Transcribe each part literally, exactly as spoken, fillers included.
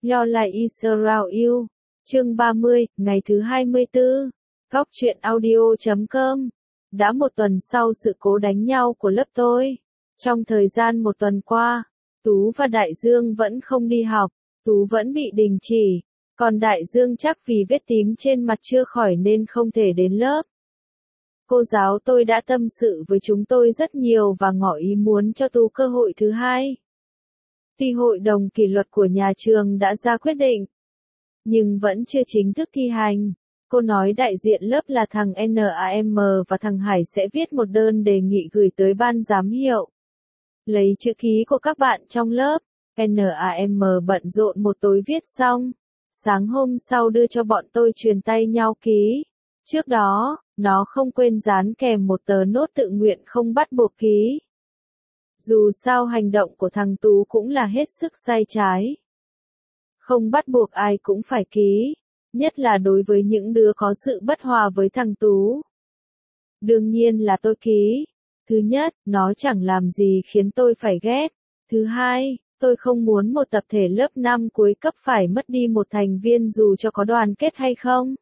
Your Life is Around You. Chương ba mươi, ngày thứ hai mươi tư. Góc truyện audio chấm com. Đã một tuần sau sự cố đánh nhau của lớp tôi. Trong thời gian một tuần qua, Tú và Đại Dương vẫn không đi học. Tú vẫn bị đình chỉ. Còn Đại Dương chắc vì vết tím trên mặt chưa khỏi nên không thể đến lớp. Cô giáo tôi đã tâm sự với chúng tôi rất nhiều và ngỏ ý muốn cho Tú cơ hội thứ hai. Tuy hội đồng kỷ luật của nhà trường đã ra quyết định, nhưng vẫn chưa chính thức thi hành. Cô nói đại diện lớp là thằng Nam và thằng Hải sẽ viết một đơn đề nghị gửi tới ban giám hiệu. Lấy chữ ký của các bạn trong lớp, Nam bận rộn một tối viết xong. Sáng hôm sau đưa cho bọn tôi truyền tay nhau ký. Trước đó, nó không quên dán kèm một tờ nốt tự nguyện không bắt buộc ký. Dù sao hành động của thằng Tú cũng là hết sức sai trái. Không bắt buộc ai cũng phải ký, nhất là đối với những đứa có sự bất hòa với thằng Tú. Đương nhiên là tôi ký. Thứ nhất, nó chẳng làm gì khiến tôi phải ghét. Thứ hai, tôi không muốn một tập thể lớp năm cuối cấp phải mất đi một thành viên dù cho có đoàn kết hay không.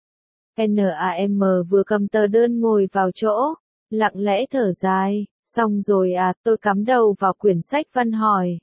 Nam vừa cầm tờ đơn ngồi vào chỗ, lặng lẽ thở dài. Xong rồi à, tôi cắm đầu vào quyển sách văn hỏi.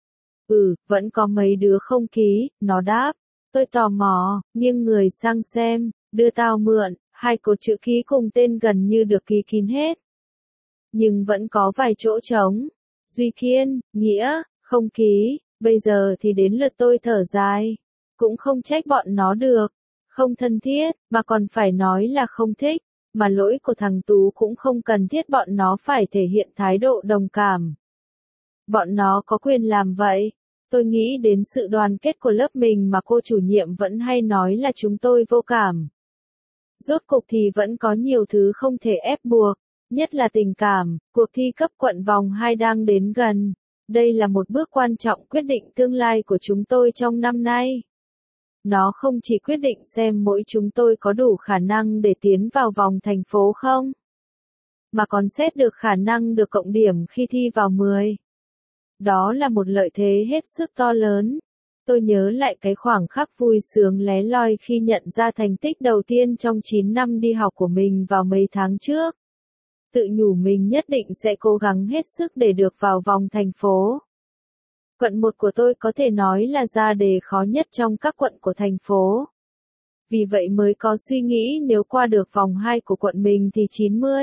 Ừ, vẫn có mấy đứa không ký, nó đáp. Tôi tò mò, nghiêng người sang xem, đưa tao mượn, hai cột chữ ký cùng tên gần như được ký kín hết. Nhưng vẫn có vài chỗ trống. Duy Kiên, Nghĩa, không ký, bây giờ thì đến lượt tôi thở dài. Cũng không trách bọn nó được. Không thân thiết, mà còn phải nói là không thích. Mà lỗi của thằng Tú cũng không cần thiết bọn nó phải thể hiện thái độ đồng cảm. Bọn nó có quyền làm vậy. Tôi nghĩ đến sự đoàn kết của lớp mình mà cô chủ nhiệm vẫn hay nói là chúng tôi vô cảm. Rốt cục thì vẫn có nhiều thứ không thể ép buộc, nhất là tình cảm. Cuộc thi cấp quận vòng hai đang đến gần. Đây là một bước quan trọng quyết định tương lai của chúng tôi trong năm nay. Nó không chỉ quyết định xem mỗi chúng tôi có đủ khả năng để tiến vào vòng thành phố không, mà còn xét được khả năng được cộng điểm khi thi vào mười. Đó là một lợi thế hết sức to lớn. Tôi nhớ lại cái khoảng khắc vui sướng lé loi khi nhận ra thành tích đầu tiên trong chín năm đi học của mình vào mấy tháng trước. Tự nhủ mình nhất định sẽ cố gắng hết sức để được vào vòng thành phố. Quận một của tôi có thể nói là ra đề khó nhất trong các quận của thành phố. Vì vậy mới có suy nghĩ nếu qua được vòng hai của quận mình thì chín mươi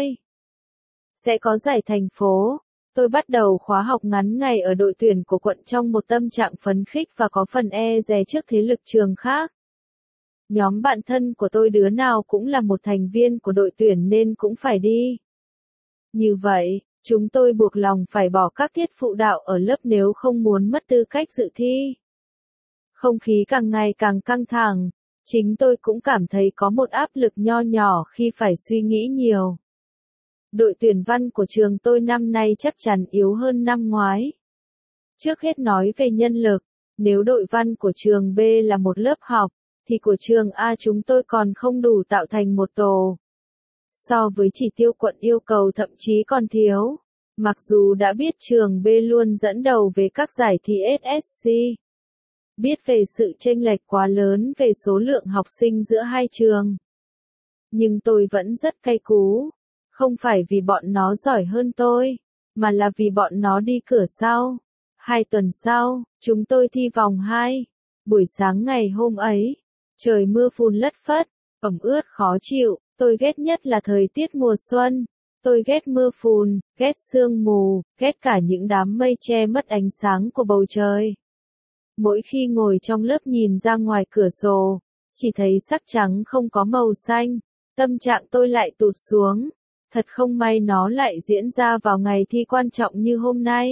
sẽ có giải thành phố. Tôi bắt đầu khóa học ngắn ngày ở đội tuyển của quận trong một tâm trạng phấn khích và có phần e dè trước thế lực trường khác. Nhóm bạn thân của tôi đứa nào cũng là một thành viên của đội tuyển nên cũng phải đi. Như vậy, chúng tôi buộc lòng phải bỏ các tiết phụ đạo ở lớp nếu không muốn mất tư cách dự thi. Không khí càng ngày càng căng thẳng, chính tôi cũng cảm thấy có một áp lực nho nhỏ khi phải suy nghĩ nhiều. Đội tuyển văn của trường tôi năm nay chắc chắn yếu hơn năm ngoái. Trước hết nói về nhân lực, nếu đội văn của trường B là một lớp học, thì của trường A chúng tôi còn không đủ tạo thành một tổ. So với chỉ tiêu quận yêu cầu thậm chí còn thiếu. Mặc dù đã biết trường B luôn dẫn đầu về các giải thi ét ét xê. Biết về sự chênh lệch quá lớn về số lượng học sinh giữa hai trường. Nhưng tôi vẫn rất cay cú. Không phải vì bọn nó giỏi hơn tôi, mà là vì bọn nó đi cửa sau. Hai tuần sau, chúng tôi thi vòng hai. Buổi sáng ngày hôm ấy, trời mưa phùn lất phất, ẩm ướt khó chịu. Tôi ghét nhất là thời tiết mùa xuân. Tôi ghét mưa phùn, ghét sương mù, ghét cả những đám mây che mất ánh sáng của bầu trời. Mỗi khi ngồi trong lớp nhìn ra ngoài cửa sổ, chỉ thấy sắc trắng không có màu xanh, tâm trạng tôi lại tụt xuống. Thật không may nó lại diễn ra vào ngày thi quan trọng như hôm nay.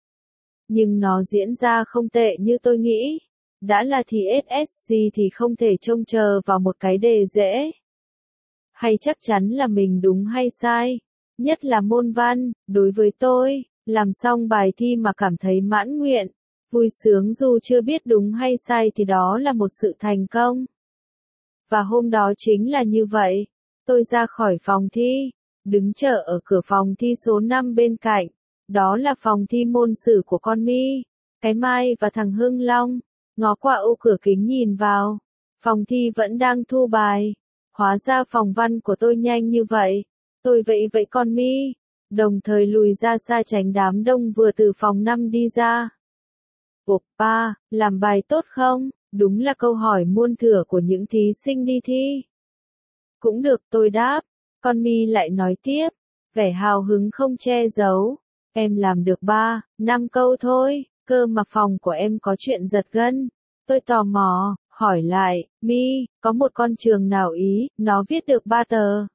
Nhưng nó diễn ra không tệ như tôi nghĩ. Đã là thi ét ét xê thì không thể trông chờ vào một cái đề dễ. Hay chắc chắn là mình đúng hay sai. Nhất là môn văn, đối với tôi, làm xong bài thi mà cảm thấy mãn nguyện, vui sướng dù chưa biết đúng hay sai thì đó là một sự thành công. Và hôm đó chính là như vậy. Tôi ra khỏi phòng thi, đứng chờ ở cửa phòng thi số năm bên cạnh. Đó là phòng thi môn sử của con My, cái Mai và thằng Hưng Long. ngó qua ô cửa kính nhìn vào. Phòng thi vẫn đang thu bài. Hóa ra phòng văn của tôi nhanh như vậy. Tôi vẫy vẫy con mi, đồng thời lùi ra xa tránh đám đông vừa từ phòng năm đi ra. Oppa, làm bài tốt không? Đúng là câu hỏi muôn thuở của những thí sinh đi thi. Cũng được, tôi đáp. Con mi lại nói tiếp, vẻ hào hứng không che giấu. Em làm được ba, năm câu thôi, cơ mà phòng của em có chuyện giật gân. Tôi tò mò, hỏi lại, mi, có một con trường nào Ý, nó viết được ba tờ.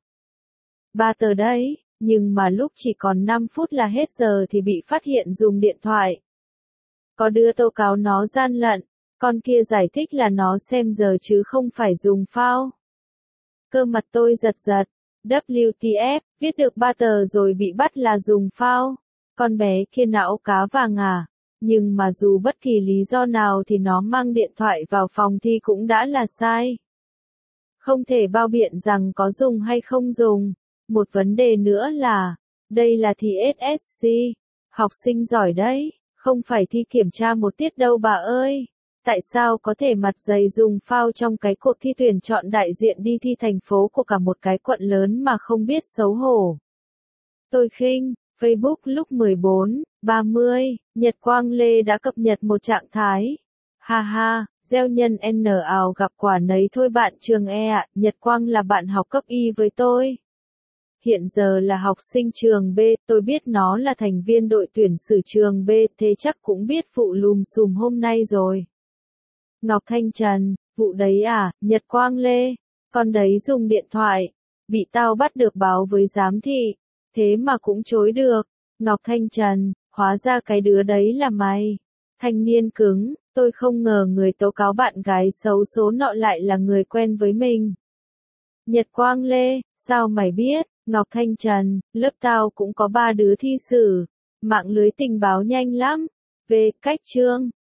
Ba tờ đấy, nhưng mà lúc chỉ còn năm phút là hết giờ thì bị phát hiện dùng điện thoại. Có đứa tố cáo nó gian lận, con kia giải thích là nó xem giờ chứ không phải dùng phao. Cơ mặt tôi giật giật, W T F, viết được ba tờ rồi bị bắt là dùng phao. Con bé kia não cá vàng à, nhưng mà dù bất kỳ lý do nào thì nó mang điện thoại vào phòng thi cũng đã là sai. Không thể bao biện rằng có dùng hay không dùng. Một vấn đề nữa là, đây là thi S S C, học sinh giỏi đấy, không phải thi kiểm tra một tiết đâu bà ơi. Tại sao có thể mặt dày dùng phao trong cái cuộc thi tuyển chọn đại diện đi thi thành phố của cả một cái quận lớn mà không biết xấu hổ? Tôi khinh, Facebook lúc mười bốn ba mươi, Nhật Quang Lê đã cập nhật một trạng thái. Ha ha, gieo nhân N ào gặp quả nấy thôi bạn trường E ạ, Nhật Quang là bạn học cấp Y với tôi. Hiện giờ là học sinh trường B, tôi biết nó là thành viên đội tuyển sử trường B, thế chắc cũng biết vụ lùm xùm hôm nay rồi. Ngọc Thanh Trần, vụ đấy à, Nhật Quang Lê, con đấy dùng điện thoại, bị tao bắt được báo với giám thị, thế mà cũng chối được. Ngọc Thanh Trần, hóa ra cái đứa đấy là mày. Thanh niên cứng, tôi không ngờ người tố cáo bạn gái xấu số nọ lại là người quen với mình. Nhật Quang Lê, sao mày biết? Ngọc Thanh Trần, lớp tao cũng có ba đứa thi sử, mạng lưới tình báo nhanh lắm. Về cách chương.